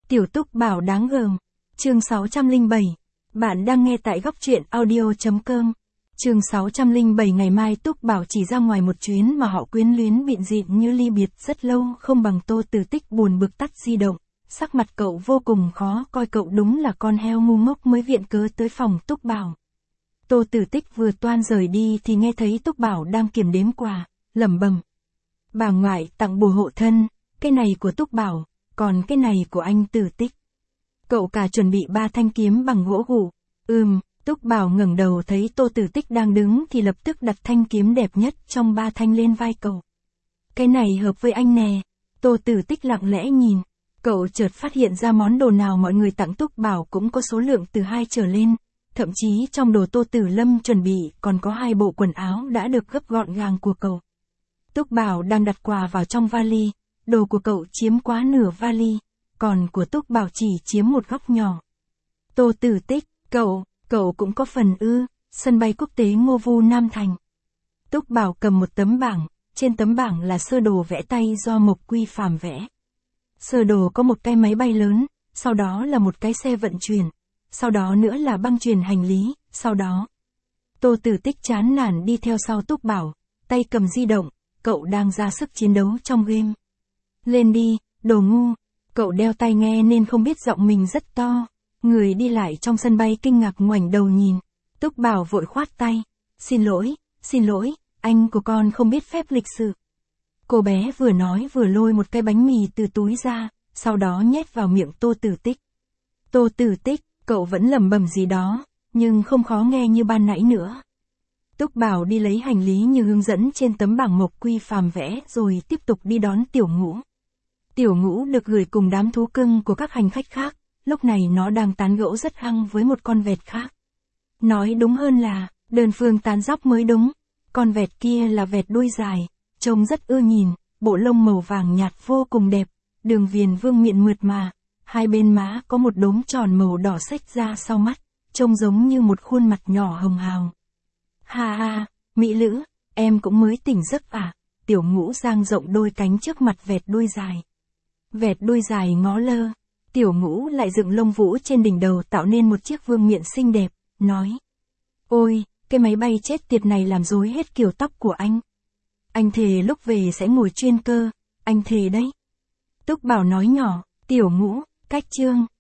Tiểu Túc Bảo đáng gờm. Chương 607. Bạn đang nghe tại góc truyện audio.com. Chương 607. Ngày mai Túc Bảo chỉ ra ngoài một chuyến mà họ quyến luyến bịn dịn như ly biệt rất lâu không bằng. Tô Tử Tích buồn bực tắt di động. Sắc mặt cậu vô cùng khó coi, cậu đúng là con heo ngu ngốc mới viện cớ tới phòng Túc Bảo. Tô Tử Tích vừa toan rời đi thì nghe thấy Túc Bảo đang kiểm đếm quà, lẩm bẩm. Bà ngoại tặng bùa hộ thân, cái này của Túc Bảo, còn cái này của anh Tử Tích. Cậu cả chuẩn bị 3 thanh kiếm bằng gỗ gụ. Túc Bảo ngẩng đầu thấy Tô Tử Tích đang đứng thì lập tức đặt thanh kiếm đẹp nhất trong 3 thanh lên vai cậu. Cái này hợp với anh nè. Tô Tử Tích lặng lẽ nhìn. Cậu chợt phát hiện ra món đồ nào mọi người tặng Túc Bảo cũng có số lượng từ 2 trở lên. Thậm chí trong đồ Tô Tử Lâm chuẩn bị còn có 2 bộ quần áo đã được gấp gọn gàng của cậu. Túc Bảo đang đặt quà vào trong vali. Đồ của cậu chiếm quá nửa vali, còn của Túc Bảo chỉ chiếm một góc nhỏ. Tô Tử Tích, cậu cũng có phần ư? Sân bay quốc tế Ngô Vu Nam Thành. Túc Bảo cầm một tấm bảng, trên tấm bảng là sơ đồ vẽ tay do Mộc Quy Phàm vẽ. Sơ đồ có một cái máy bay lớn, sau đó là một cái xe vận chuyển, sau đó nữa là băng truyền hành lý, sau đó. Tô Tử Tích chán nản đi theo sau Túc Bảo, tay cầm di động, cậu đang ra sức chiến đấu trong game. Lên đi, đồ ngu. Cậu đeo tai nghe nên không biết giọng mình rất to. Người đi lại trong sân bay kinh ngạc ngoảnh đầu nhìn. Túc Bảo vội khoát tay. Xin lỗi, anh của con không biết phép lịch sự. Cô bé vừa nói vừa lôi một cái bánh mì từ túi ra, sau đó nhét vào miệng Tô Tử Tích. Tô Tử Tích, cậu vẫn lẩm bẩm gì đó, nhưng không khó nghe như ban nãy nữa. Túc Bảo đi lấy hành lý như hướng dẫn trên tấm bảng Mộc Quy Phàm vẽ rồi tiếp tục đi đón Tiểu Ngũ. Tiểu Ngũ được gửi cùng đám thú cưng của các hành khách khác, lúc này nó đang tán gẫu rất hăng với một con vẹt khác. Nói đúng hơn là, đơn phương tán dóc mới đúng. Con vẹt kia là vẹt đuôi dài, trông rất ưa nhìn, bộ lông màu vàng nhạt vô cùng đẹp, đường viền vương miện mượt mà, hai bên má có một đốm tròn màu đỏ xếch ra sau mắt, trông giống như một khuôn mặt nhỏ hồng hào. Ha ha, mỹ lữ, em cũng mới tỉnh giấc à? Tiểu Ngũ dang rộng đôi cánh trước mặt vẹt đuôi dài. Vẹt đuôi dài ngó lơ, Tiểu Ngũ lại dựng lông vũ trên đỉnh đầu tạo nên một chiếc vương miện xinh đẹp, nói. Ôi, cái máy bay chết tiệt này làm rối hết kiểu tóc của anh. Anh thề lúc về sẽ ngồi chuyên cơ, anh thề đấy. Túc Bảo nói nhỏ, Tiểu Ngũ, cách chương,